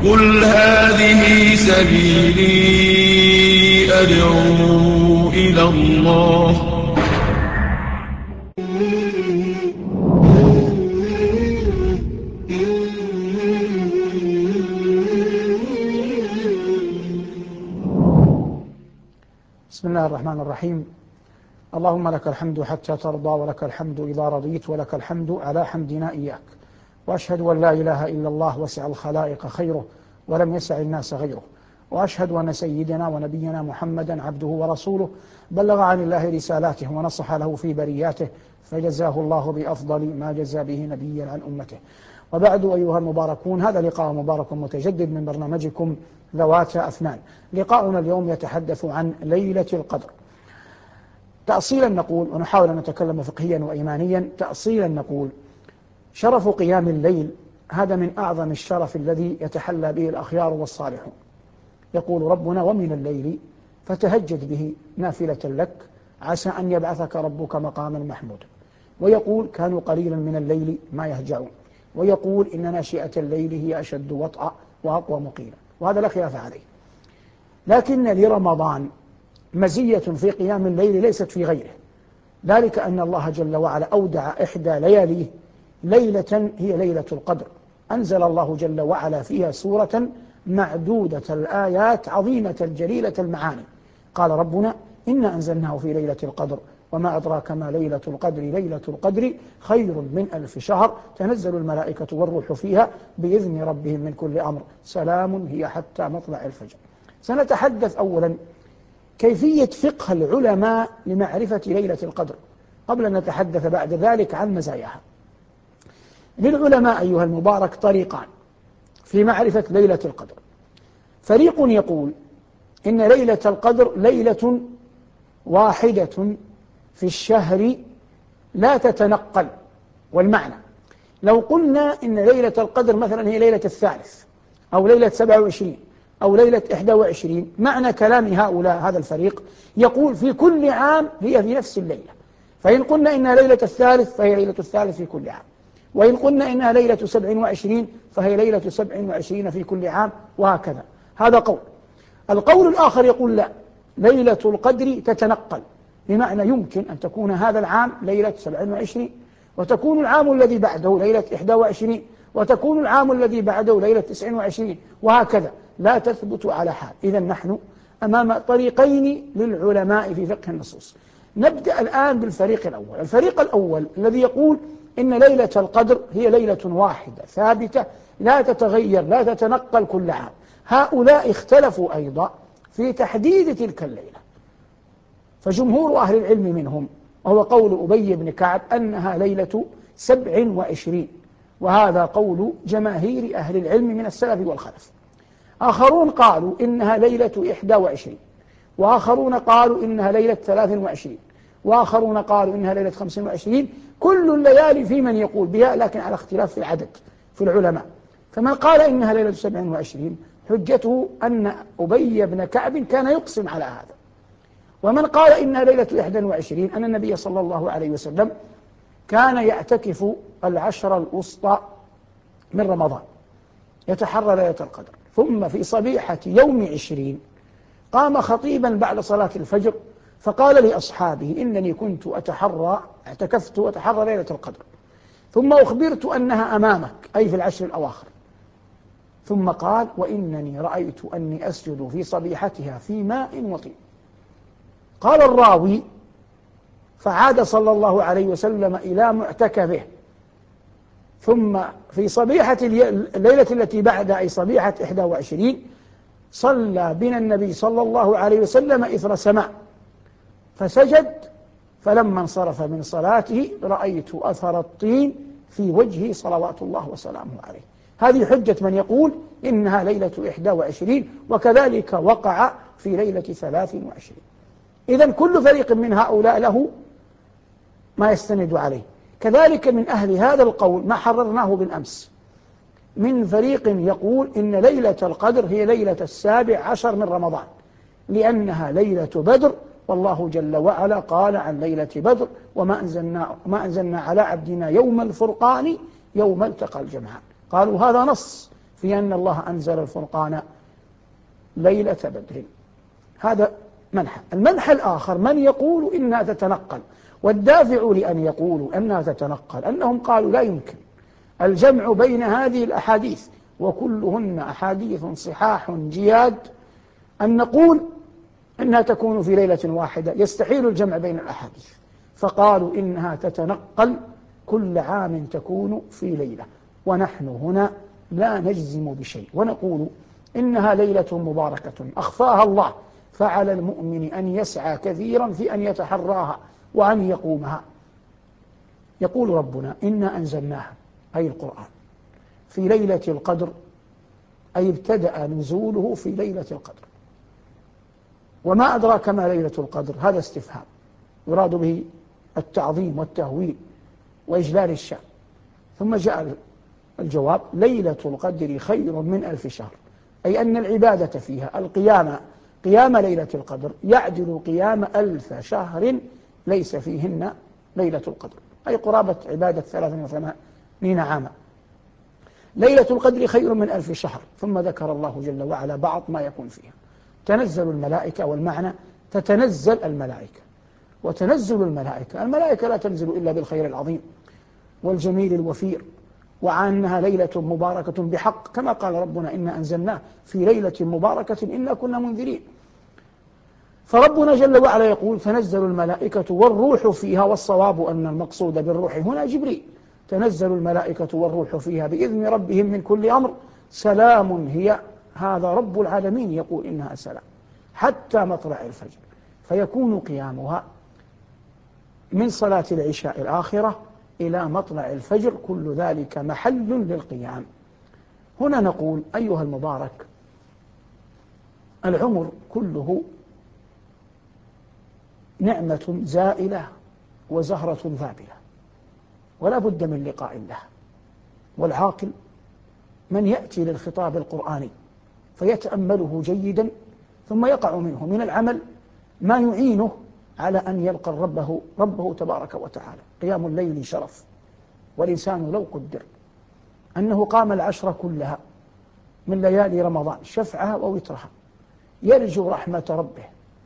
قل هذه سبيلي أدعو إلى الله. بسم الله الرحمن الرحيم. اللهم لك الحمد حتى ترضى، ولك الحمد إذا رضيت، ولك الحمد على حمدنا إياك. وأشهد أن لا إله إلا الله وسع الخلائق خيره ولم يسع الناس غيره. وأشهد أن سيدنا ونبينا محمدا عبده ورسوله بلغ عن الله رسالاته ونصح له في برياته، فجزاه الله بأفضل ما جزى به نبيا عن أمته. وبعد أيها المباركون، هذا لقاء مبارك متجدد من برنامجكم ذوات أفنان. لقاؤنا اليوم يتحدث عن ليلة القدر. تأصيلا نقول، ونحاول أن نتكلم فقهيا وإيمانيا، تأصيلا نقول شرف قيام الليل هذا من أعظم الشرف الذي يتحلى به الأخيار والصالحون. يقول ربنا: ومن الليل فتهجد به نافلة لك عسى أن يبعثك ربك مقاما محمودا. ويقول: كانوا قليلا من الليل ما يهجعون. ويقول: إن ناشئة الليل هي أشد وطأ وأقوى مقيلا. وهذا لا خلاف عليه. لكن لرمضان مزية في قيام الليل ليست في غيره، ذلك أن الله جل وعلا أودع إحدى لياليه ليلة هي ليلة القدر. أنزل الله جل وعلا فيها سورة معدودة الآيات عظيمة جليلة المعاني. قال ربنا: إنا أنزلناه في ليلة القدر وما أدراك ما ليلة القدر ليلة القدر خير من 1000 شهر تنزل الملائكة والروح فيها بإذن ربهم من كل أمر سلام هي حتى مطلع الفجر. سنتحدث أولا كيفية فقه العلماء لمعرفة ليلة القدر قبل أن نتحدث بعد ذلك عن مزاياها. للعلماء أيها المبارك طريقان في معرفة ليلة القدر. فريق يقول إن ليلة القدر ليلة واحدة في الشهر لا تتنقل. والمعنى: لو قلنا إن ليلة القدر مثلا هي ليلة 3 أو ليلة 27 أو ليلة 21، معنى كلام هؤلاء هذا الفريق يقول في كل عام هي في نفس الليلة. فإن قلنا إنها ليلة 3 فهي ليلة 3 في كل عام، وإن قلنا إنها ليلة 27 فهي ليلة 27 في كل عام، وهكذا. هذا قول. القول الآخر يقول لا، ليلة القدر تتنقل، بمعنى يمكن أن تكون هذا العام ليلة 27 وتكون العام الذي بعده ليلة 21 وتكون العام الذي بعده ليلة 29 وهكذا، لا تثبت على حال. إذن نحن أمام طريقين للعلماء في فقه النصوص. نبدأ الآن بالفريق الأول. الفريق الأول الذي يقول إن ليلة القدر هي ليلة واحدة ثابتة لا تتغير لا تتنقل كل عام. هؤلاء اختلفوا أيضا في تحديد تلك الليلة، فجمهور أهل العلم منهم وهو قول أبي بن كعب أنها ليلة 27، وهذا قول جماهير أهل العلم من السلف والخلف. آخرون قالوا إنها ليلة 21، وآخرون قالوا إنها ليلة 23، وآخرون قالوا إنها ليلة 25. كل الليالي في من يقول بها، لكن على اختلاف في العدد في العلماء. فمن قال إنها ليلة 27 حجته أن أبي بن كعب كان يقسم على هذا. ومن قال إنها ليلة 21 أن النبي صلى الله عليه وسلم كان يعتكف العشر الوسطى من رمضان يتحرى ليلة القدر، ثم في صبيحة يوم 20 قام خطيبا بعد صلاة الفجر فقال لأصحابه: إنني كنت اعتكفت وأتحرى ليلة القدر، ثم أخبرت أنها أمامك، أي في العشر الأواخر. ثم قال: وإنني رأيت أني أسجد في صبيحتها في ماء وطين. قال الراوي: فعاد صلى الله عليه وسلم إلى معتكفه، ثم في صبيحة الليلة التي بعدها أي صبيحة 21 صلى بنا النبي صلى الله عليه وسلم إثر سماء فسجد، فلما انصرف من صلاته رأيت أثر الطين في وجهه صلوات الله وسلامه عليه. هذه حجة من يقول إنها ليلة 21، وكذلك وقع في ليلة 23. إذن كل فريق من هؤلاء له ما يستند عليه. كذلك من أهل هذا القول ما حررناه بالأمس من فريق يقول إن ليلة القدر هي ليلة 17 من رمضان، لأنها ليلة بدر، والله جل وعلا قال عن ليلة بدر: وما أنزلنا على عبدنا يوم الفرقان يوم التقى الجمعان. قالوا هذا نص في أن الله أنزل الفرقان ليلة بدر. هذا منحى. المنحى الآخر من يقول إنها تتنقل، والدافع لأن يقولوا أنها تتنقل أنهم قالوا لا يمكن الجمع بين هذه الأحاديث وكلهن أحاديث صحاح جياد أن نقول إنها تكون في ليلة واحدة، يستحيل الجمع بين الأحاديث، فقالوا إنها تتنقل كل عام تكون في ليلة. ونحن هنا لا نجزم بشيء ونقول إنها ليلة مباركة أخفاها الله، فعلى المؤمن أن يسعى كثيرا في أن يتحراها وأن يقومها. يقول ربنا إنا أنزلناها أي القرآن في ليلة القدر، أي ابتدأ نزوله في ليلة القدر. وما أدراك ما ليلة القدر؟ هذا استفهام يراد به التعظيم والتهويل وإجلال الشأن. ثم جاء الجواب ليلة القدر خير من 1000 شهر، أي أن العبادة فيها قيام ليلة القدر يعدل قيام 1000 شهر ليس فيهن ليلة القدر، أي قرابة عبادة 83 عاما. ليلة القدر خير من 1000 شهر. ثم ذكر الله جل وعلا بعض ما يكون فيها. تنزل الملائكة، والمعنى تتنزل الملائكة. وتنزل الملائكة لا تنزل إلا بالخير العظيم والجميل الوفير، وعنها ليلة مباركة بحق، كما قال ربنا إنا أنزلناه في ليلة مباركة إنا كنا منذرين. فربنا جل وعلا يقول تنزل الملائكة والروح فيها، والصواب أن المقصود بالروح هنا جبريل. تنزل الملائكة والروح فيها بإذن ربهم من كل أمر سلام هي، هذا رب العالمين يقول إنها سلام حتى مطلع الفجر. فيكون قيامها من صلاة العشاء الآخرة إلى مطلع الفجر، كل ذلك محل للقيام. هنا نقول أيها المبارك، العمر كله نعمة زائلة وزهرة ذابلة، ولا بد من لقاء الله. والعاقل من يأتي للخطاب القرآني فيتأمله جيدا، ثم يقع منه من العمل ما يعينه على أن يلقى ربه تبارك وتعالى. قيام الليل شرف، والإنسان لو قدر أنه قام العشر كلها من ليالي رمضان شفعها ووترها يرجو رحمة ربه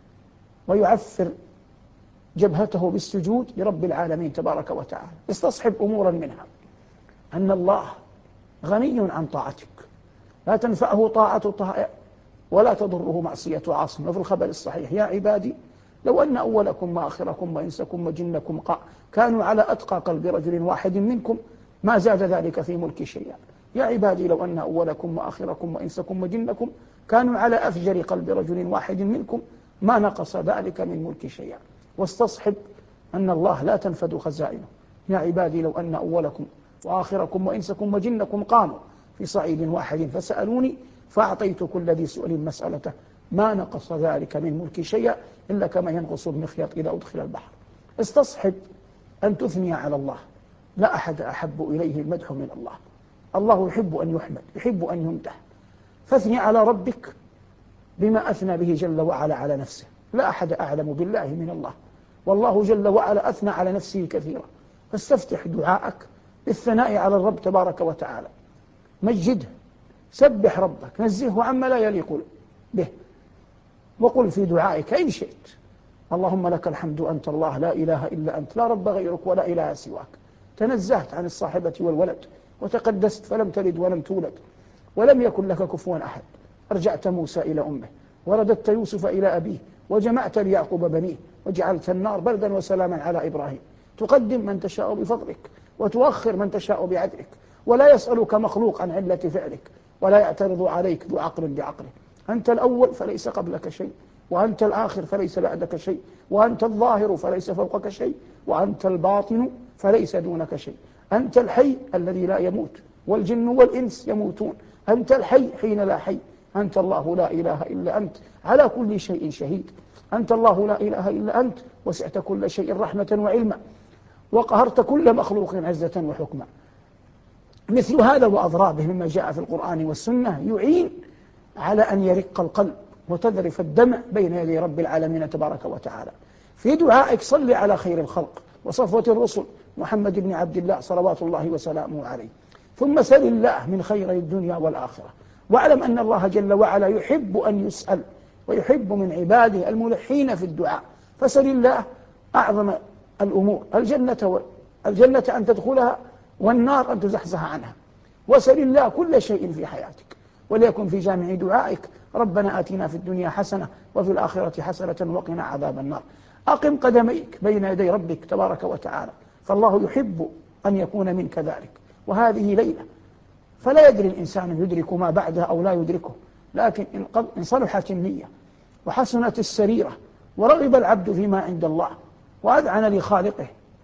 ويعفر جبهته بالسجود لرب العالمين تبارك وتعالى، استصحب أمورا منها أن الله غني عن طاعتك، لا تنفعه طاعة طائع ولا تضره معصية عاصم. وفي الخبر الصحيح يا عبادي لو أن أولكم وآخركم وإنسكم وجنكم كانوا على أتقى قلب رجل واحد منكم ما زاد ذلك في ملك شيئا. يا عبادي لو أن أولكم وآخركم وإنسكم وجنكم كانوا على أفجر قلب رجل واحد منكم ما نقص ذلك من ملك شيئا. واستصحب أن الله لا تنفد خزائنه. يا عبادي لو أن أولكم وآخركم وإنسكم وجنكم قاموا في صعيد واحد فسألوني فأعطيت كل ذي سؤال مسألته ما نقص ذلك من ملك شيئا إلا كما ينقص المخيط إذا أدخل البحر. استصحب أن تثني على الله، لا أحد أحب إليه المدح من الله. الله يحب أن يحمد، يحب أن يمدح، فاثني على ربك بما أثنى به جل وعلا على نفسه. لا أحد أعلم بالله من الله، والله جل وعلا أثنى على نفسه كثيرا. فاستفتح دعاءك بالثناء على الرب تبارك وتعالى، مجده، سبح ربك، نزهه عما لا يليق به، وقل في دعائك إن شئت اللهم لك الحمد أنت الله لا إله إلا أنت لا رب غيرك ولا إله سواك، تنزهت عن الصاحبة والولد وتقدست فلم تلد ولم تولد ولم يكن لك كفوا أحد. أرجعت موسى إلى أمه ورددت يوسف إلى أبيه وجمعت ليعقوب بنيه وجعلت النار بردا وسلاما على إبراهيم. تقدم من تشاء بفضلك وتؤخر من تشاء بعدلك، ولا يسألك مخلوق عن علة فعلك ولا يعترض عليك ذو عقل بعقله. أنت الأول فليس قبلك شيء، وأنت الآخر فليس بعدك شيء، وأنت الظاهر فليس فوقك شيء، وأنت الباطن فليس دونك شيء. أنت الحي الذي لا يموت، والجن والإنس يموتون. أنت الحي حين لا حي. أنت الله لا إله إلا أنت على كل شيء شهيد. أنت الله لا إله إلا أنت وسعت كل شيء رحمة وعلما وقهرت كل مخلوق عزة وحكما. مثل هذا وأضرابه مما جاء في القرآن والسنة يعين على أن يرق القلب وتذرف الدمع بين يدي رب العالمين تبارك وتعالى. في دعائك صل على خير الخلق وصفوة الرسل محمد بن عبد الله صلوات الله وسلامه عليه. ثم سل الله من خير الدنيا والآخرة، واعلم أن الله جل وعلا يحب أن يسأل، ويحب من عباده الملحين في الدعاء. فسل الله أعظم الأمور، الجنة أن تدخلها والنار أن تزحزح عنها، وسل الله كل شيء في حياتك، وليكن في جامع دعائك ربنا آتنا في الدنيا حسنة وفي الآخرة حسنة وقنا عذاب النار. أقم قدميك بين يدي ربك تبارك وتعالى، فالله يحب أن يكون منك ذلك. وهذه ليلة فلا يدري الإنسان يدرك ما بعدها أو لا يدركه، لكن إن صلحت النية وحسنت السريرة ورغب العبد فيما عند الله وأذعن لخالقه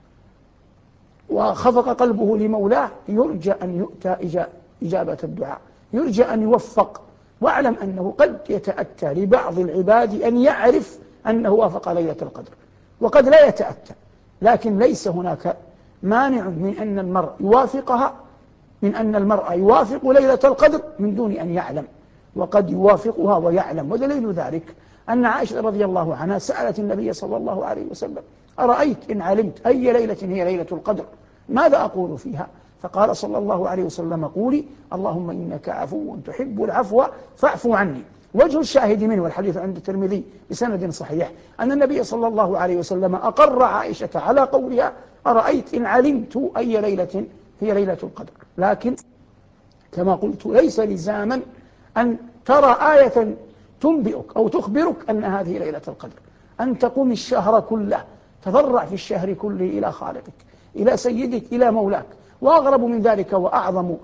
وخفق قلبه لمولاه، يرجى أن يؤتى إجابة الدعاء، يرجى أن يوفق. واعلم أنه قد يتأتى لبعض العباد أن يعرف أنه وافق ليلة القدر، وقد لا يتأتى، لكن ليس هناك مانع من أن المرء يوافقها، من أن المرء يوافق ليلة القدر من دون أن يعلم، وقد يوافقها ويعلم. ودليل ذلك أن عائشة رضي الله عنها سألت النبي صلى الله عليه وسلم: أرأيت إن علمت أي ليلة هي ليلة القدر ماذا أقول فيها؟ فقال صلى الله عليه وسلم: قولي اللهم إنك عفو تحب العفو فاعف عني. وجه الشاهد منه، والحديث عند الترمذي بسند صحيح، أن النبي صلى الله عليه وسلم أقر عائشة على قولها: أرأيت إن علمت أي ليلة هي ليلة القدر. لكن كما قلت ليس لزاما أن ترى آية تنبئك أو تخبرك أن هذه ليلة القدر، أن تقوم الشهر كله، تضرع في الشهر كله إلى خالقك، إلى سيدك، إلى مولاك. وأغرب من ذلك وأعظم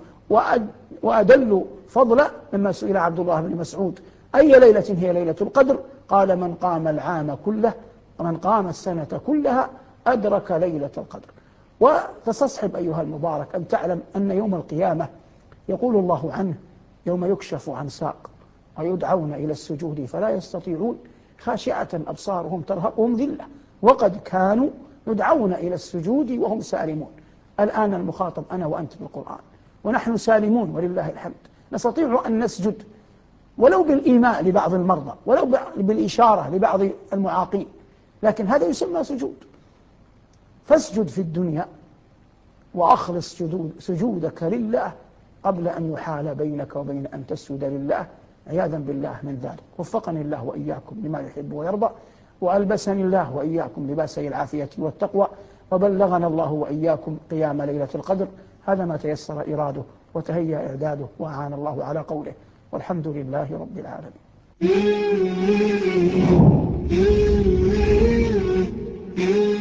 وأدل فضلا لما سئل عبد الله بن مسعود: أي ليلة هي ليلة القدر؟ قال: من قام العام كله ومن قام السنة كلها أدرك ليلة القدر. وتستصحب أيها المبارك أن تعلم أن يوم القيامة يقول الله عنه: يوم يكشف عن ساق ويدعون إلى السجود فلا يستطيعون خاشعة أبصارهم ترهقهم ذلة وقد كانوا يدعون إلى السجود وهم سالمون. الآن المخاطب أنا وأنت بالقرآن ونحن سالمون ولله الحمد، نستطيع أن نسجد ولو بالإيماء لبعض المرضى، ولو بالإشارة لبعض المعاقين، لكن هذا يسمى سجود. فاسجد في الدنيا وأخلص سجودك لله قبل أن يحال بينك وبين أن تسجد لله، عياذا بالله من ذلك. وفقني الله وإياكم لما يحب ويرضى، وألبسني الله وإياكم لباسي العافية والتقوى، وبلغنا الله وإياكم قيام ليلة القدر. هذا ما تيسر إراده وتهيأ إعداده، وأعان الله على قوله، والحمد لله رب العالمين.